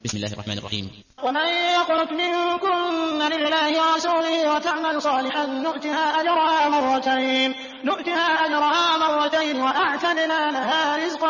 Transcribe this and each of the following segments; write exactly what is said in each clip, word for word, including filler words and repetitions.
بسم الله الرحمن الرحيم. ومن يقنت منكن لله ورسوله وتعمل صالحا نؤتها أجرها مرتين نؤتها أجرها مرتين وأعتدنا لها رزقا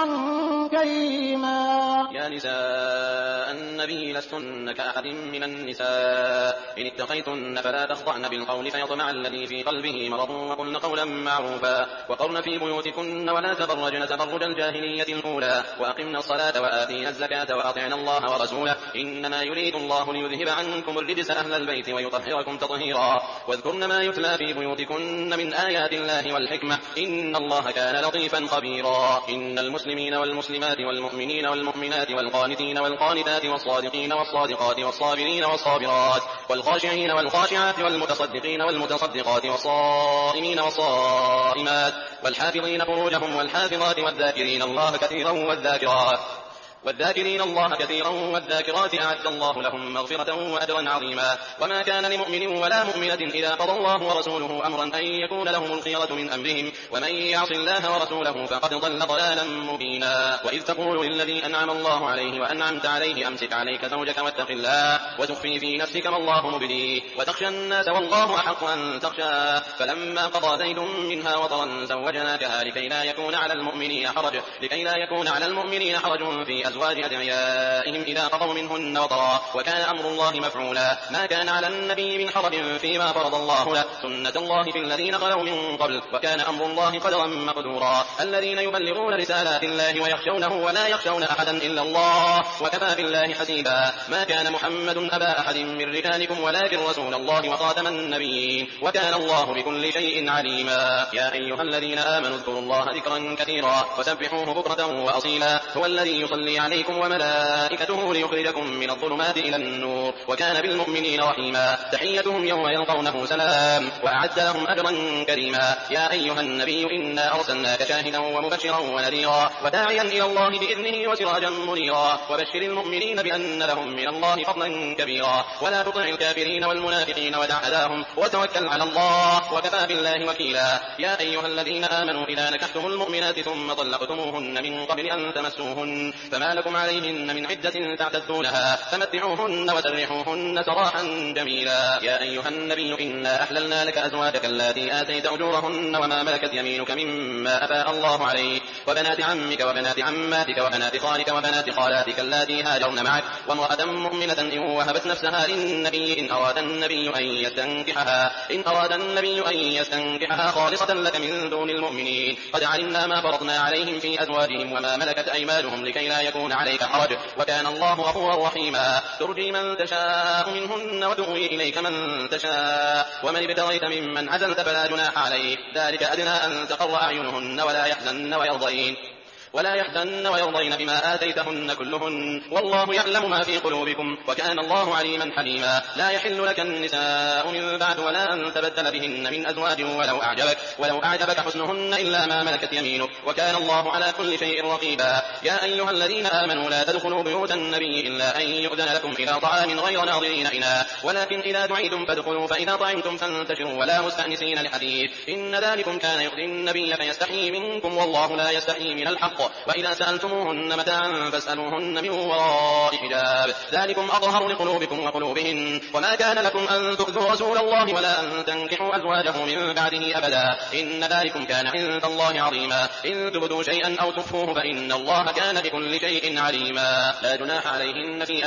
كريما. يا نساء النبي لستن كأحد من النساء إن اتقيتن فلا تخضعن بالقول فيطمع الذي في قلبه مرض وقلن قولا معروفا وقرن في بيوتكن ولا تبرجن تبرج الجاهلية الأولى وأقمنا الصلاة وآتينا الزكاة وأطعنا الله ورسوله إنما يريد الله ليذهب عنكم الرجس أهل البيت ويطهركم تطهيرا واذكرن ما يتلى في بيوتكن من آيات الله والحكمة إن الله كان لطيفا خبيرا. إن المسلمين والمسلمات والمؤمنين والمؤمنات والقانتين والقانتات والصادقين والصادقات والصابرين والصابرات والخاشعين والخاشعات والمتصدقين والمتصدقات والصائمين والصائمات والحافظين فروجهم والحافظات والذاكرين الله كثيرا والذاكرات والذاكرين الله كثيرا والذاكرات أعد الله لهم مغفرة وأجرا عظيما. وما كان لمؤمن ولا مؤمنة إذا قضى الله ورسوله أمرا أن يكون لهم الخيرة من أمرهم ومن يعص الله ورسوله فقد ضل ضلالا مبينا. وإذ تقول للذي أنعم الله عليه وأنعمت عليه أمسك عليك زوجك واتق الله وتخفي في نفسك ما الله مبديه وتخشى الناس والله أحق أن تخشى فلما قضى زيد منها وطرا زوجناكها لكي لا يكون على المؤمنين حرج لكي لا يكون على المؤمنين حرج في أزواج أدعيائهم إذا قضوا منهن وطرا وكان أمر الله مفعولا. ما كان على النبي من حرج فيما فرض الله له سنة الله في الذين خلوا من قبل وكان أمر الله قدرا مقدورا. الذين يبلغون رسالات الله ويخشونه ولا يخشون أحدا إلا الله وكفى بالله حسيبا. ما كان محمد أبا أحد من رجالكم ولكن رسول الله وخاتم النبيين وكان الله بكل شيء عليما. يا أيها الذين آمنوا اذكروا الله ذكرا كثيرا وسبحوه بكرة وأصيلا هو الذي يصلي عليكم وملائكته ليخرجكم من الظلمات إلى النور وكان بالمؤمنين رحيما. تحيتهم يوم يلقونه سلام وأعد لهم أجرا كريما. يا أيها النبي إنا أرسلناك شاهدا ومبشرا ونذيرا وداعيا إلى الله بإذنه وسراجا منيرا وبشر المؤمنين بأن لهم من الله فضلا كبيرا. ولا تطع الكافرين والمنافقين ودع أذاهم وتوكل على الله وكفى بالله وكيلا. يا أيها الذين آمنوا إذا نكحتم المؤمنات ثم طلقتموهن من قبل أن تمسوهن فما لكم عليهن من عدة تعتدونها فمتعوهن وسرحوهن سراحا جميلا. يا أيها النبي إنا أحللنا لك أزواجك اللاتي آتيت أجورهن وما ملكت يمينك مما أفاء الله عليك وبنات عمك وبنات عماتك وبنات خالك وبنات خالاتك اللاتي هاجرن معك وامرأة مؤمنة إن وهبت نفسها للنبي إن أراد النبي أن يستنكحها إن أراد النبي أن يستنكحها خالصة لك من دون المؤمنين قد علمنا ما فرضنا عليهم في أزواجهم وما ملكت أيمانهم لكي لا يكون عليك حرج وكان الله غفورا رحيما. ترجي من تشاء منهن وتؤوي إليك من تشاء ومن ابتغيت ممن عزلت فلا جناح عليك ذلك أدنى أن تقر أعينهن ولا يحزن ويرضين ولا يحزن ويرضين بما آتيتهن كلهن والله يعلم ما في قلوبكم وكان الله عليما حليما. لا يحل لك النساء من بعد ولا أن تبدل بهن من أزواج ولو أعجبك ولو أعجبك حسنهن إلا ما ملكت يمينك وكان الله على كل شيء رقيبا. يا أيها الذين آمنوا لا تدخلوا بيوت النبي إلا أن يؤذن لكم إلى طعام غير ناظرين إناه ولكن إذا دعيتم فادخلوا فإذا طعمتم فانتشروا ولا مستأنسين لحديث إن ذلكم كان يؤذي النبي فيستحيي منكم والله لا يستحيي من الحق وإذا سألتموهن متاعا فاسألوهن من وراء حجاب ذلكم أطهر لقلوبكم وقلوبهن وما كان لكم أن تؤذوا رسول الله ولا أن تنكحوا أزواجه من بعده أبدا إن ذلكم كان عند الله عظيما. إن تبدوا شيئا أو تخفوه فإن الله كان بكل شيء عليما. لا جناح عليهن في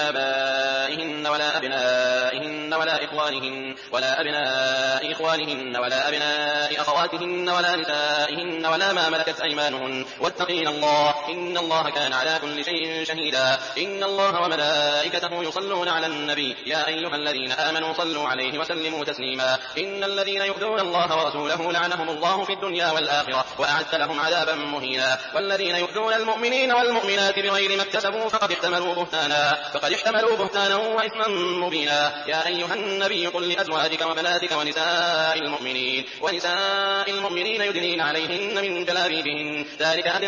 آبائهن ولا أبنائهن ولا إخوانهن ولا أبناء إخوانهن ولا أبناء أخواتهن ولا نسائهن ولا ما ملكت أيمانهن واتقين الله إن الله كان على كل شيء شهيدا. إن الله وملائكته يصلون على النبي يا أيها الذين آمنوا صلوا عليه وسلموا تسليما. إن الذين يؤذون الله ورسوله لعنهم الله في الدنيا والآخرة وأعد لهم عذابا مهينا. والذين يؤذون المؤمنين والمؤمنات بغير ما اكتسبوا فقد احتملوا بهتانا فقد احتملوا بهتانا وإثما مبينا. يا أيها النبي قل لأزواجك وبناتك ونساء المؤمنين ونساء المؤمنين يدنين عليهن من جلابيبهن ذلك أدنى أن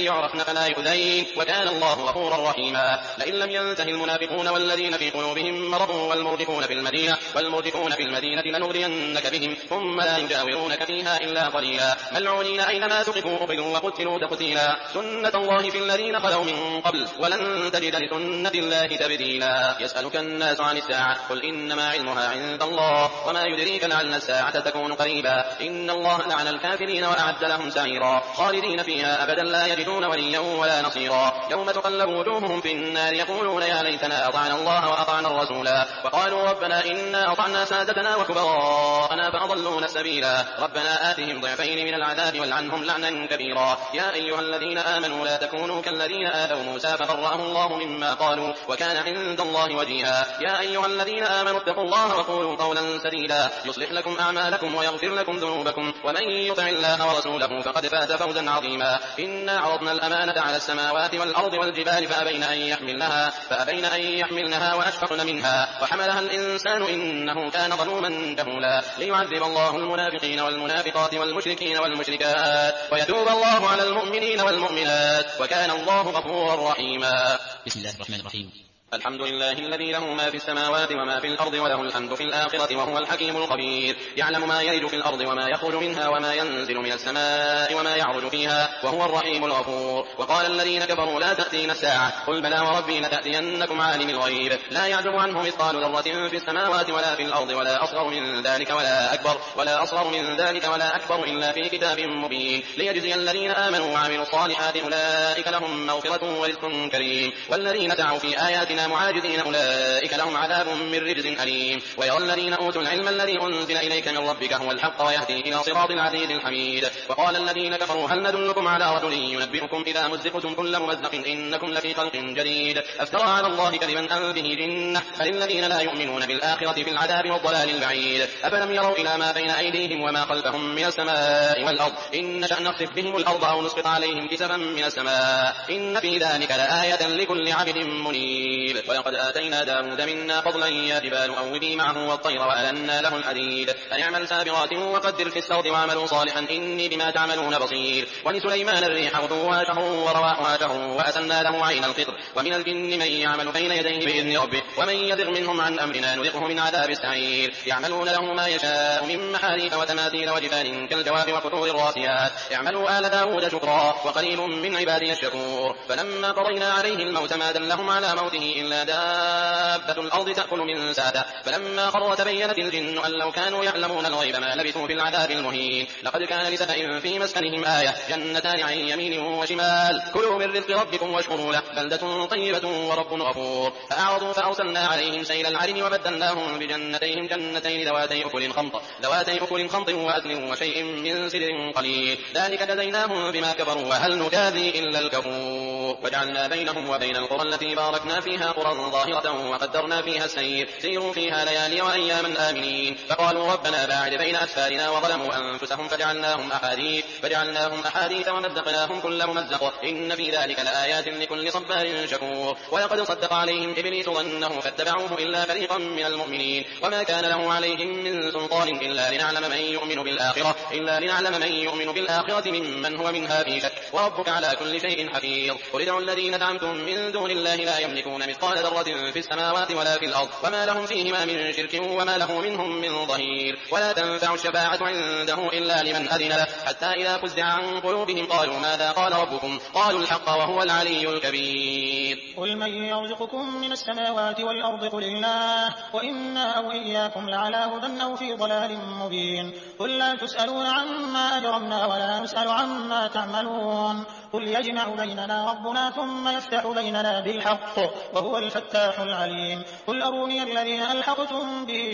يعرفن فلا يؤذين وكان الله غفورا رحيما. لئن لم ينته المنافقون والذين في قلوبهم مرض والمرجفون في المدينة والمرجفون في المدينة لنغرينك بهم ثم لا يجاورونك فيها إلا قليلا ملعونين أينما ثقفوا أخذوا وقتلوا تقتيلا سنة الله في الذين خلوا من قبل ولن تجد لسنة الله تبديلا. يسألك الناس عن الساعة قل إنما علمها عند الله وما يدريك لعل الساعة تكون قريبا. إن الله لعن الكافرين وأعد لهم سعيرا خالدين فيها أبدا لا يجدون وليا ولا نصيرا. يوم تقلب وجوههم في النار يقولون يا ليتنا أطعنا الله وأطعنا الرسولا وقالوا ربنا إنا أطعنا سادتنا وكبراءنا فأضلونا السبيلا ربنا آتهم ضعفين من العذاب والعنهم لعنا كبيرا. يا أيها الذين آمنوا لا تكونوا كالذين آذوا موسى فبرأه الله مما قالوا وكان عند الله وجيها. يا أيها الذين آمنوا اتقوا الله وقولوا قولا سديدا يصلح لكم أعمالكم ويغفر لكم ذنوبكم ومن يطع الله ورسوله فقد فاز فوزا عظيما. إنا عرضنا الأمانة على السماوات والأرض والجبال فأبين أن يحملنها فأبين أن يحملنها وأشفقن منها وحملها الإنسان إنه كان ظلوما جهولا. ليعذب الله المنافقين والمنافقات والمشركين والمشركات ويتوب الله على المؤمنين والمؤمنات وكان الله غفورا رحيما. بسم الله الرحمن الرحيم. الحمد لله الذي له ما في السماوات وما في الأرض وله الحمد في الآخرة وهو الحكيم الخبير. يعلم ما يلج في الأرض وما يخرج منها وما ينزل من السماء وما يعرج فيها وهو الرحيم الغفور. وقال الذين كفروا لا تأتينا الساعة قل بلى وربي لتأتينكم عالم الغيب لا يعزب عنه مثقال ذرة في السماوات ولا في الأرض ولا أصغر من ذلك ولا أكبر ولا أصغر من ذلك ولا أكبر إلا في كتاب مبين ليجزي الذين آمنوا وعملوا الصالحات أولئك لهم مغفرة ورزق كريم. والذين سعوا في آياتنا معاجزين أولئك لهم عذاب من رجز أليم. ويرى الذين أوتوا العلم الذي أنزل إليك من ربك هو الحق ويهدي إلى صراط العزيز الحميد. وقال الذين كفروا هل ندلكم على رجل ينبئكم إذا مزقتم كل ممزق إنكم لفي خلق جديد أفترى على الله كذبا أم به جنة فللذين لا يؤمنون بالآخرة في العذاب والضلال البعيد. أفلم يروا إلى ما بين أيديهم وما خلفهم من السماء والأرض إن نشأ نخسف بهم الأرض أو نسقط عليهم كسفا من السماء إن في ذلك لآية لكل عبد منيب. ولقد آتينا داود منا فضلا يا جبال أوبي معه والطير وألنا له الحديد أن اعمل سابغات وقدر في السرد واعملوا صالحا إني بما تعملون بصير. ولسليمان الريح غدوها شهر ورواحها شهر وأسلنا له عين القطر ومن الجن من يعمل بين يديه بإذن ربه ومن يزغ منهم عن أمرنا نذقه من عذاب السعير. يعملون له ما يشاء من محاريب وتماثيل وجفان كالجواب وقطور الراسيات اعملوا آل داود شكرا وقليل من عبادي الشكور. فلما قضينا عليه الموت ما دلهم على موته إلا دابة الأرض تأكل من ساته فلما خر تبينت الجن أن لو كانوا يعلمون الغيب ما لبثوا في العذاب المهين. لقد كان لسبأ في مسكنهم آية جنتان عن يمين وشمال كلوا من رزق ربكم واشكروا له بلدة طيبة ورب غفور. فأعرضوا فأرسلنا عليهم سيل العرم وبدلناهم بجنتيهم جنتين ذواتي أكل خمط ذواتي أكل خمط وأثل وشيء من سدر قليل ذلك جزيناهم بما كفروا وهل نجازي إلا الكفور. وجعلنا بينهم وبين القرى التي باركنا فيها قرى ظاهرة وقدرنا فيها السير سيروا فيها ليالي وأياما آمنين. فقالوا ربنا باعد بين أسفارنا وظلموا أنفسهم فجعلناهم أحاديث فجعلناهم أحاديث ومزقناهم كل ممزق إن في ذلك لآيات لكل صبار شكور. ولقد صدق عليهم إبليس ظنه فاتبعوه إلا فريقا من المؤمنين وما كان له عليهم من سلطان إلا لنعلم من يؤمن بالآخرة إلا لنعلم من يؤمن بالآخرة ممن هو منها في شك وربك على كل شيء حفيظ. قل ادعوا الذين زعمتم من دون الله لا يملكون مثقال ذرة في السماوات ولا في الأرض وما لهم فيهما من شرك وما له منهم من ظهير. ولا تنفع الشفاعة عنده إلا لمن أذن له حتى إذا فزع عن قلوبهم قالوا ماذا قال ربكم قالوا الحق وهو العلي الكبير. قل من يرزقكم من السماوات والأرض قل الله وإنا أو إياكم لعلى هدى أو في ضلال مبين. قل لا تسألون عما أجرمنا ولا نسأل عما تعملون قل يجمع بيننا ربنا ثم يفتح بيننا بالحق وهو الفتاح العليم. قل أروني الذين ألحقتم به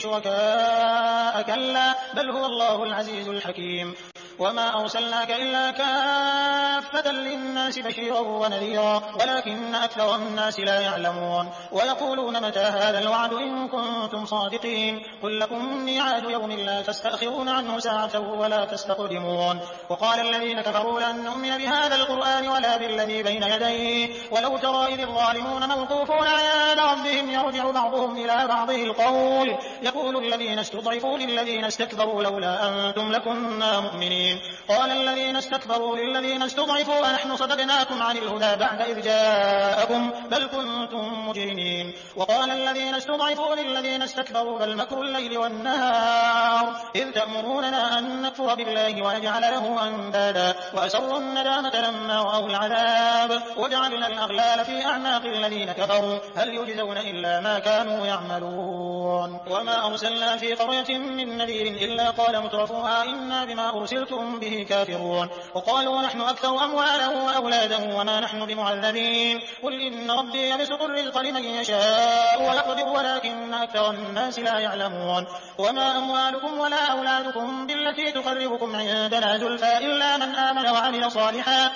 شركاء كلا بل هو الله العزيز الحكيم. وما أرسلناك إلا كافة للناس بشيرا ونذيرا ولكن أكثر الناس لا يعلمون. ويقولون متى هذا الوعد إن كنتم صادقين قل لكم ميعاد يوم لا تستأخرون عنه ساعة ولا تستقدمون. وقال الذين كفروا لن نؤمن بهذا القرآن ولا بالذي بين يديه ولو ترى إذ الظالمون موقوفون عند ربهم يرجع بعضهم إلى بعضه القول يقول الذين استضعفوا للذين استكبروا لولا أنتم لكنا مؤمنين. قال الذين استكبروا للذين استضعفوا أنحن صددناكم عن الهدى بعد إذ جاءكم بل كنتم مجرمين وقال الذين استضعفوا للذين استكبروا بل مكر الليل والنهار إذ تأمروننا أن نكفر بالله ونجعل له أندادا وأسروا الندامة لما رأوا العذاب وجعلنا الأغلال في أعناق الذين كفروا هل يجزون إلا ما كانوا يعملون وما أرسلنا في قرية من نذير إلا قال مترفوها إنا بما أرسلتم به كافرون وقالوا نحن أكثر أموالا وأولادا وما نحن بمعذبين قل إن ربي يبسط الرزق لمن يشاء ويقدر ولكن أكثر الناس لا يعلمون وما أموالكم ولا أولادكم بالتي تقربكم عندنا زلفى إلا من آمن وعمل صالحا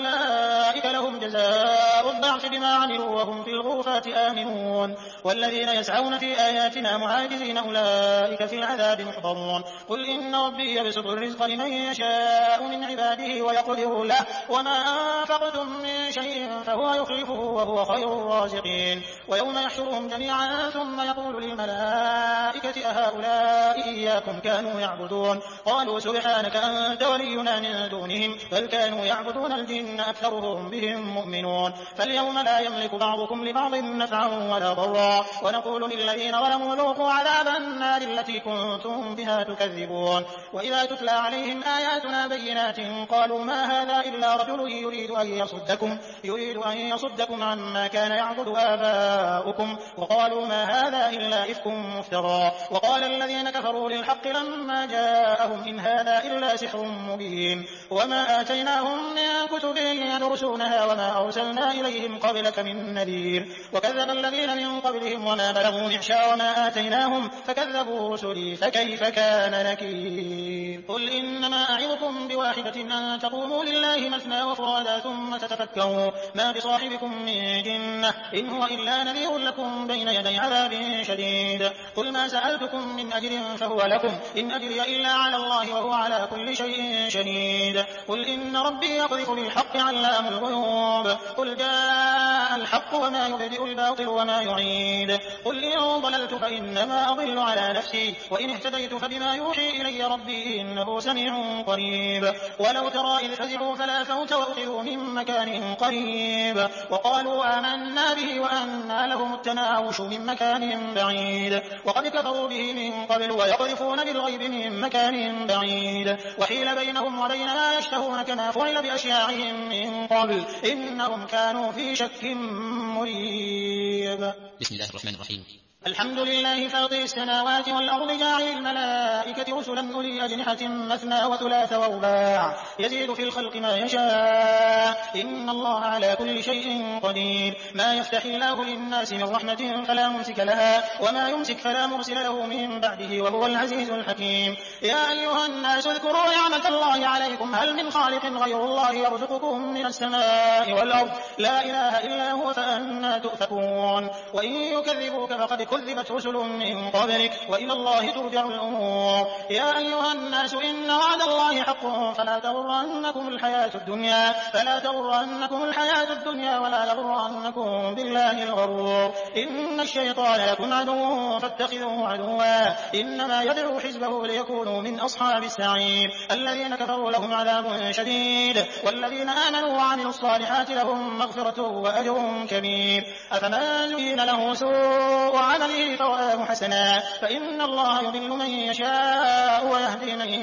فأولئك لهم جزاء الضعف بما عملوا وهم في الغرفات آمنون والذين يسعون في آياتنا معاجزين أولئك في العذاب محضرون قل إن ربي يبسط الرزق لمن يشاء من عباده ويقدر له وما أنفقتم من شيء فهو يخلفه وهو خير الرازقين ويوم يحشرهم جميعا ثم يقول للملائكة أهؤلاء إياكم كانوا يعبدون قالوا سبحانك أنت ولينا من دونهم بل كانوا يعبدون الجن أكثرهم بهم مؤمنون فاليوم لا يملك بعضكم لبعض نفعا ولا ضرا ونقول للذين ظلموا ذوقوا عذاب النار التي كنتم بها تكذبون وإذا تتلى عليهم آياتنا بينات قالوا ما هذا إلا رجل يريد أن يصدكم يريد أن يصدكم عما كان يعبد آباؤكم وقالوا ما هذا إلا إفك مفترى وقال الذين كفروا للحق لما جاءهم إن هذا إلا سحر مبين وما آتيناهم من كتب يدرسونها وما أرسلنا إليهم قبلك من نذير وكذب الذين من قبلهم وما بلغوا معشار ما آتيناهم فكذبوا رسلي فكيف كان نكير قل إنما أعظكم بواحدة أن تقوموا لله مثنى وفرادا ثم تتفكروا ما بصاحبكم من جنة إن هو إلا نذير لكم بين يدي عذاب شديد قل ما سألتكم من أجر فهو لكم إن أجري إلا على الله وهو على كل شيء شهيد قل إن ربي يقذف بالحق علام الغيوب قل جاء الحق وما يبدئ الباطل وما يعيد قل إن ضللت فإنما أضل على نفسي وإن اهتديت فبما يوحي إلي ربي إنه سميع قريب ولو ترى إذ فزعوا فلا فوت وأخذوا من مكان قريب وقالوا آمنا به وأنى لهم التناوش من مكان بعيد وقد كفروا به من قبل ويقذفون بالغيب من مكان بعيد وحيل بينهم وبين ما يشتهون كما فعل بأشياعهم من قبل إنهم كانوا في شك مريب. بسم الله الرحمن الرحيم. الحمد لله فاطر السماوات والأرض جاعل الملائكة رسلا أولي أجنحة مثنى وثلاث ورباع يزيد في الخلق ما يشاء إن الله على كل شيء قدير ما يفتح الله للناس من رحمة فلا ممسك لها وما يمسك فلا مرسل له من بعده وهو العزيز الحكيم. يا أيها الناس اذكروا نعمة الله عليكم هل من خالق غير الله يرزقكم من السماء والأرض لا إله إلا هو فأنى تؤفكون. وإن يكذبوك فقد كذبت رسل من قبلك وإلى الله ترجع الأمور. يا أيها الناس إن وعد الله حق فلا تغرنكم الحياة الدنيا فلا تغرنكم الحياة الدنيا ولا يغرنكم بالله الغرور. إن الشيطان لكم عدو فاتخذوه عدوا إنما يدعو حزبه ليكونوا من أصحاب السعير. الذين كفروا لهم عذاب شديد والذين آمنوا وعملوا الصالحات لهم مغفرة وأجر كبير. أفمن زين له سوء عمله فرآه حسنا فإن الله يضل من يشاء ويهدي من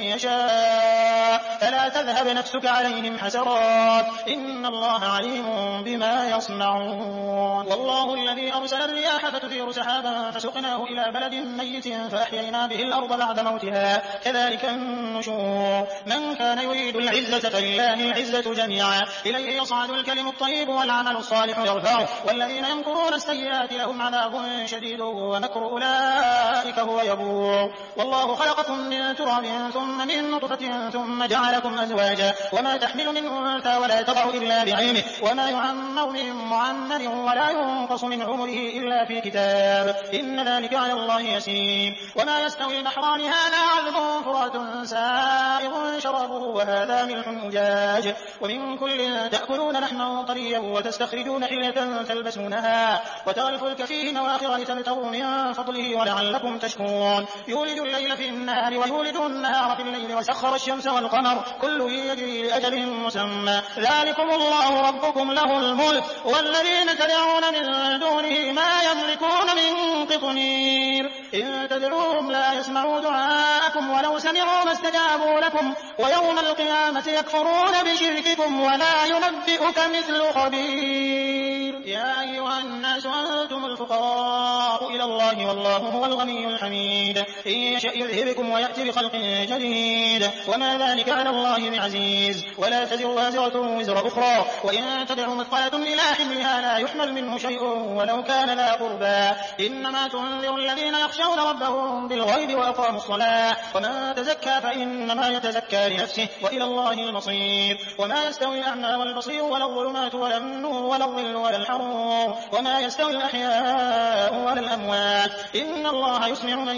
يشاء فلا تذهب نفسك عليهم حسرات إن الله عليم بما يصنعون. والله الذي أرسل الرياح فتثير سحابا فسقناه إلى بلد ميت فأحيينا به الأرض بعد موتها كذلك النشور. من كان يريد العزة فلله العزة جميعا إليه يصعد الكلم الطيب والعمل الصالح يرفعه والذين يمكرون السيئات لهم عذاب شديد ومكر أولئك هو يبور. والله خلقكم من تراب ثم من نطفة ثم جعلكم أزواجا وما تحمل من أنثى ولا تضع إلا بعلمه وما يعمر من معمر ولا ينقص من عمره إلا في كتاب إن ذلك على الله يسير. وما يستوي البحران هذا عذب فرات سائغ شرابه وهذا ملح أجاج ومن كل تأكلون لحما طريا وتستخرجون حلية تلبسونها وترى الفلك فيه مواخر لتبتغوا لتبتغوا من فضله ولعلكم تشكرون يولد الليل في النهار ويولد النهار في الليل وسخر الشمس والقمر كل يجري لأجل مسمى ذلكم الله ربكم له الملك والذين تدعون من دونه ما يملكون من قطمير إن تدعوهم لا يسمعوا دعاءكم ولو سمعوا ما استجابوا لكم ويوم القيامة يكفرون بشرككم ولا ينبئك مثل خبير يا أيها الناس أنتم الفقراء إلى الله والله هو الغني الحميد إن يشأ يذهبكم ويأتي بخلق جديد وما ذلك على الله بعزيز ولا تزر وازرة وزر أخرى وإن تدع مثقلة إلى حملها لا يحمل منه شيء ولو كان ذا قربى إنما تنذر الذين يخشون ربهم بالغيب وأقاموا الصلاة ومن تزكى فإنما يتزكى لنفسه وإلى الله المصير وما يستوي الأعمى والبصير ولا الظلمات ولا النور ولا الظل ولا الحرور وما يستوي الأحياء ولا الأموات إن الله يسمع من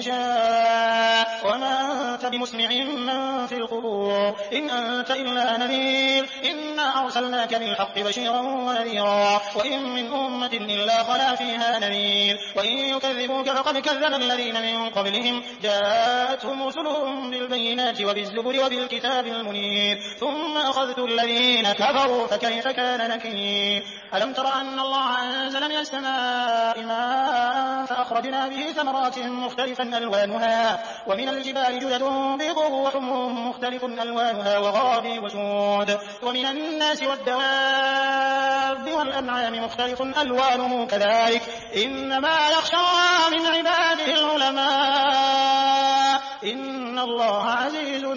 يشاء وما أنت بمسمع من في القبور إن أنت إلا نذير إنا أرسلناك بالحق بشيرا ونذيرا وإن من أمة إلا خلا فيها نذير وإن يكذبوك فقد كذب الذين من قبلهم جاءتهم رسلهم بالبينات وبالزبر وبالكتاب المنير ثم أخذت الذين كفروا فكيف كان نكير ألم تر أن الله أنزل من السماء ماء فأخرجنا به ثمرات مختلفا ألوانها ومن الجبال جدد بيض وحمر مختلف ألوانها وغرابيب وسود ومن الناس والدواب والأنعام مختلف ألوانه كذلك إنما يخشى من عباده العلماء إن الله عزيز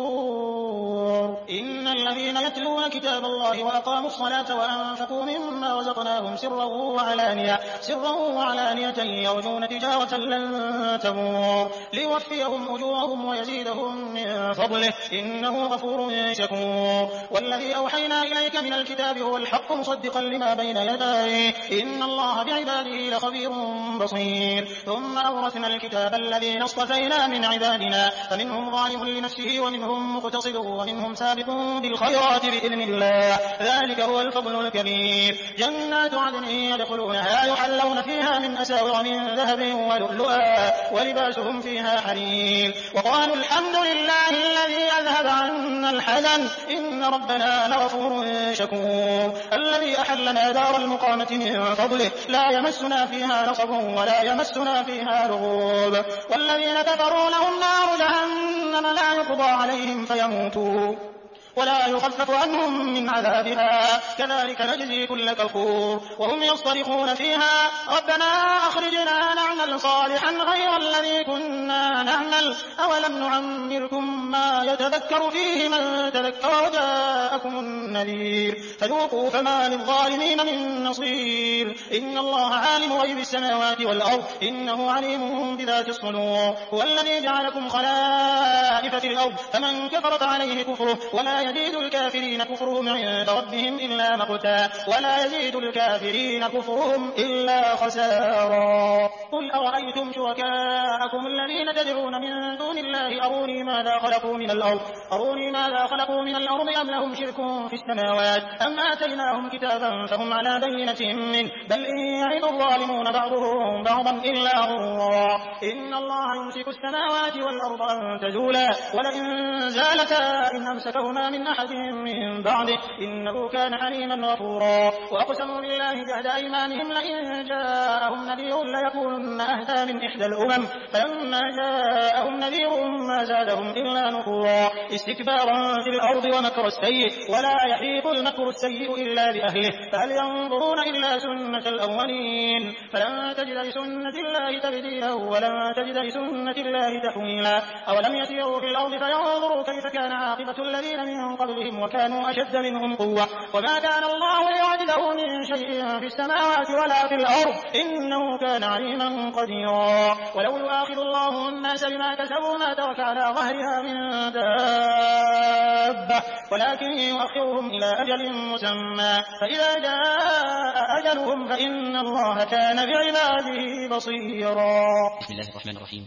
غفور إن الذين يتلون كتاب الله وأقاموا الصلاة وأنفقوا مما رزقناهم سرا وعلانية سرا وعلانية يرجون تجارة لن تبور ليوفيهم أجورهم ويزيدهم من فضله إنه غفور شكور والذي أوحينا إليك من الكتاب هو الحق مصدقا لما بين يديه إن الله بعباده لخبير بصير ثم أورثنا الكتاب الذين اصطفينا من عبادنا فمنهم ظالم لنفسه ومنهم مقتصد ومنهم سابق بالخيرات بإذن الله ذلك هو الفضل الكبير جنات عدن يدخلونها يحلون فيها من أساور من ذهب ولؤلؤا ولباسهم فيها حرير وقالوا الحمد لله الذي أذهب عنا الحزن إن ربنا لغفور شكور الذي أحلنا دار المقامة من فضله لا يمسنا فيها نصب ولا يمسنا فيها لغوب والذين كفروا لهم نار جهنم لا يقضى عليهم فيموتوا ولا يخفف عنهم من عذابها كذلك نجزي كل كفور وهم يصطرخون فيها ربنا أخرجنا نعمل صالحا غير الذي كنا نعمل أولم نعمركم ما يتذكر فيه من تذكر وجاءكم النذير فذوقوا فما للظالمين من نصير إن الله عالم غيب السماوات والأرض إنه عليم بذات الصدور هو الذي جعلكم خلائف في الأرض فمن كفر فعليه كفره ولا يزيد الكافرين كفرهم عند ربهم إلا مقتا ولا يزيد الكافرين كفرهم إلا خسارا قل أرأيتم شركاءكم الذين تدعون من دون الله أروني ماذا خلقوا من الأرض أروني ماذا خلقوا من الأرض أم لهم شرك في السماوات أم آتيناهم كتابا فهم على بينة منه بل إن يعد الظالمون بعضهم بعضا إلا غرورا إن الله يمسك السماوات والأرض أن تزولا ولئن زالتا إن أمسكهما من أحد من بعده إنه كان عليما غفورا وأقسموا بالله جهد أيمانهم لئن جاءهم نذير ليكونن أهدى من إحدى الأمم فلما جاءهم نذير ما زادهم إلا نفورا استكبارا في الأرض ومكر السيء ولا يحيق المكر السيء إلا بأهله فهل ينظرون إلا سنة الأولين فلن تجد لسنة الله تبديلا ولن تجد لسنة الله تحويلا أولم يسيروا في الأرض فينظروا كيف كان عاقبة الذين من قبلهم وكانوا أشد منهم قوة وما كان الله ليعجزه من شيء في السماوات ولا في الأرض إنه كان عليما قديرا ولو يؤاخذ الله الناس بما كسبوا ما ترك على ظهرها من دابة ولكن يؤخرهم إلى أجل مسمى فإذا جاء أجلهم فإن الله كان بعباده بصيرا. بسم الله الرحمن الرحيم.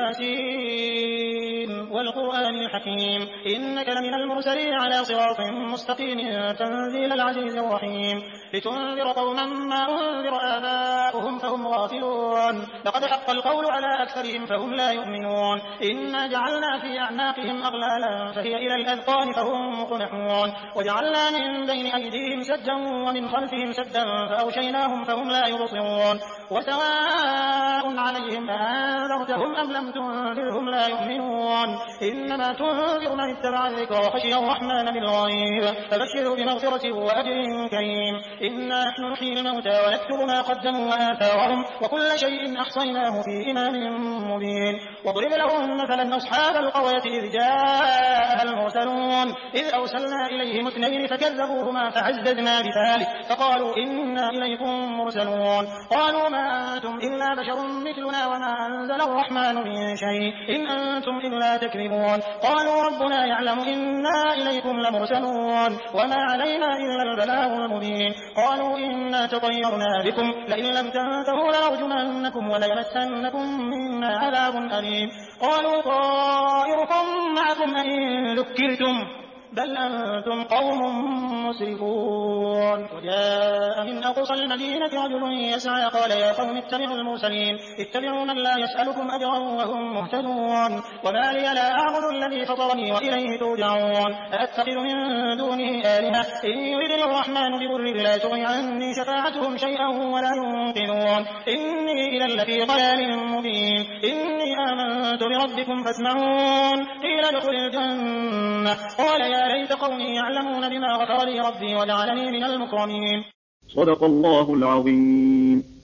ياسين والقرآن الحكيم إنك لمن المرسلين على صراط مستقيم تنزيل العزيز الرحيم لتنذر قوما ما أنذر آباؤهم فهم غافلون لقد حق القول على أكثرهم فهم لا يؤمنون إنا جعلنا في أعناقهم أغلالا فهي إلى الأذقان فهم مقنعون وجعلنا من بين أيديهم سدا ومن خلفهم سدا فأغشيناهم فهم لا يبصرون وسواء عليهم أنذرتهم أم لم تنذرهم لا يؤمنون إنما تنذر من اتبع الذكر وخشي الرحمن بالغيب فبشره بمغفرة وأجر كريم. إنا نحن نحيي الموتى ونكتب ما قدموا وآثارهم وكل شيء أحصيناه في إمام مبين. واضرب لهم مثلا أصحاب القرية إذ جاءها المرسلون إذ أرسلنا إليهم اثنين فكذبوهما فعززنا بثالث فقالوا إنا إليكم مرسلون قالوا ما أنتم إلا بشر مثلنا وما أنزل الرحمن من شيء إن أنتم إلا تكذبون قالوا ربنا يعلم إنا إليكم لمرسلون وما علينا إلا البلاغ المبين قالوا إنا تطيرنا بكم لئن لم تنتهوا لنرجمنكم وليمسنكم منا عذاب أليم قالوا طائركم معكم إن ذكرتم بل أنتم قوم مسرفون. وجاء من أقصى المدينة رجل يسعى قال يا قوم اتبعوا المرسلين اتبعوا من لا يسألكم أجرا وهم مهتدون وما لي لا أعبد الذي فطرني وإليه ترجعون أأتخذ من دونه آلهة إن يردني الرحمن بضر لا تغني عني شفاعتهم شيئا ولا ينقذون إني إذا لفي ضلال مبين. إني آمنت بربكم فاسمعون قيل ادخل الجنة قال يا ليت قومي يعلمون بما غفر لي ربي وجعلني من المكرمين. صدق الله العظيم.